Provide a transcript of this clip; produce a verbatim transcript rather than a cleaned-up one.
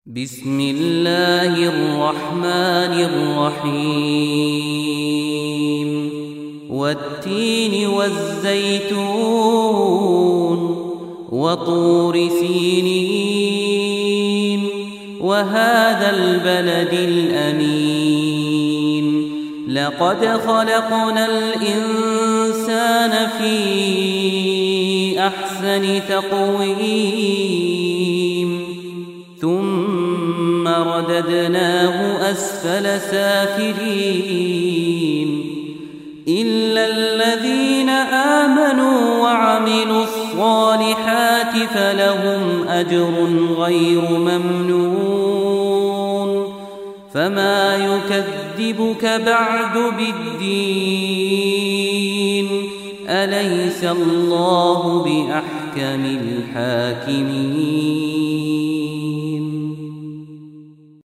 بسم الله الرحمن الرحيم والتين والزيتون وطور سينين وهذا البلد الأمين لقد خلقنا الإنسان في أحسن تقويم ثم رددناه أسفل سافلين إلا الذين آمنوا وعملوا الصالحات فلهم أجر غير ممنون فما يكذبك بعد بالدين أليس الله بأحكم الحاكمين